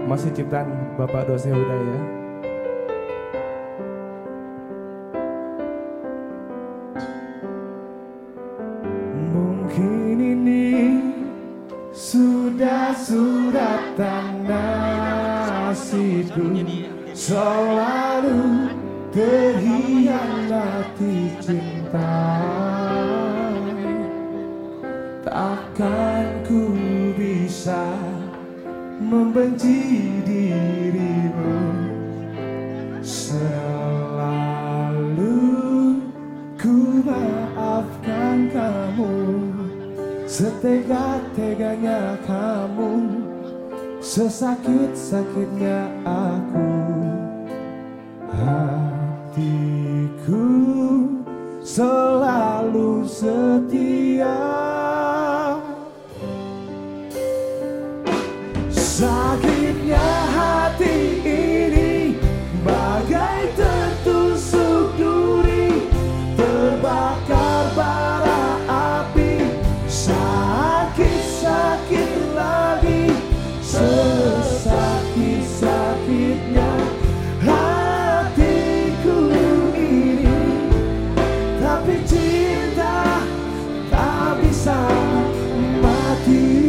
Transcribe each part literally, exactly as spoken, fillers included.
Masih ciptaan Bapak Dose Hudaya. Mungkin ini sudah suratan nasibku, selalu terhianati cinta. Takkan ku bisa membenci dirimu, selalu ku maafkan kamu, setega-teganya kamu, sesakit-sakitnya aku. Hatiku selalu setia. Sakitnya hati ini bagai tertusuk duri, terbakar bara api, sakit-sakit lagi, sesakit-sakitnya hatiku ini. Tapi cinta tak bisa mati.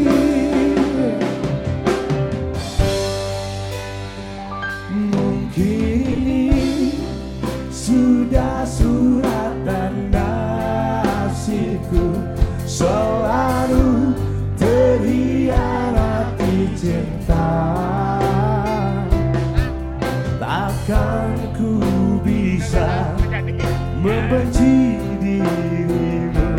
Sudah suratan nasibku, selalu terhianati cinta. Takkan ku bisa membenci dirimu,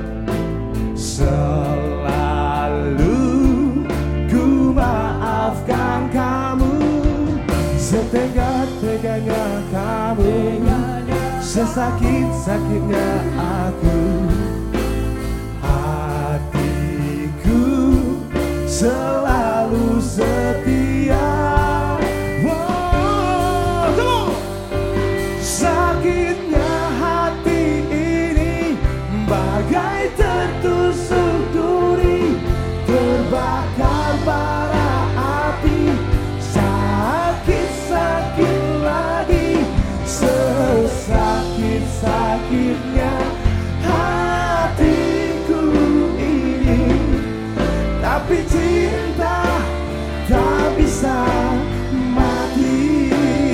selalu ku maafkan kamu, setega-teganya kamu, sesakit-sakitnya aku. Hatiku selalu setia. Wow, come on. Sakitnya hati ini bagai tertusuk duri, terbakar bara api, sakit-sakit lagi, sesakit-sakitnya hatiku ini. Tapi cinta tak bisa mati.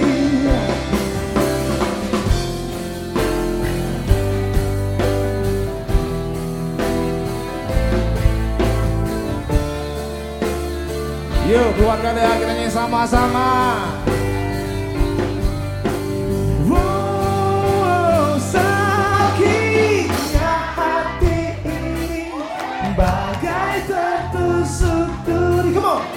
Yuk keluarga deh, kita nyanyi sama-sama. Wow, sakitnya hati ini bagai tertusuk duri. Come on.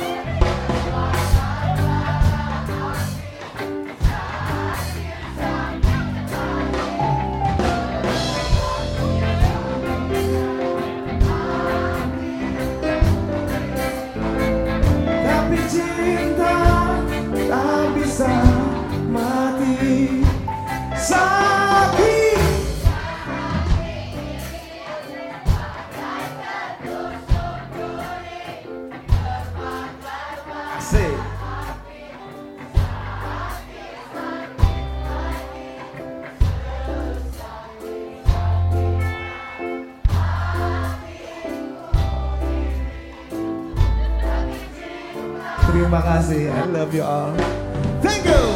Tapi cinta tak bisa mati. Sakit asik. Terima kasih, I love you all. Thank you.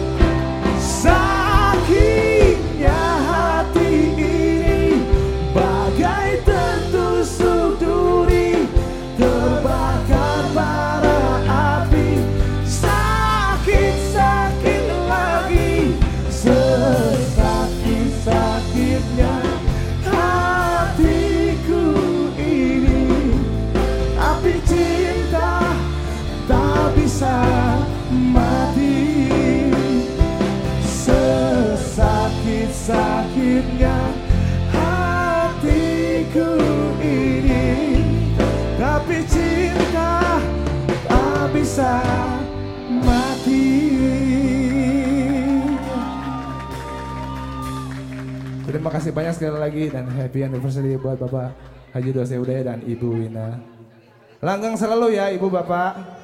Sakitnya hati ini bagai tertusuk duri, terbakar bara api, sakit-sakit lagi, sesakit-sakitnya hatiku ini. Tapi cinta tak bisa mati, sesakit-sakitnya hatiku ini. Tapi cinta tak bisa mati. Terima kasih banyak sekali lagi dan happy anniversary buat Bapak Haji Dose Hudaya dan Ibu Wina. Langgeng selalu ya Ibu Bapak.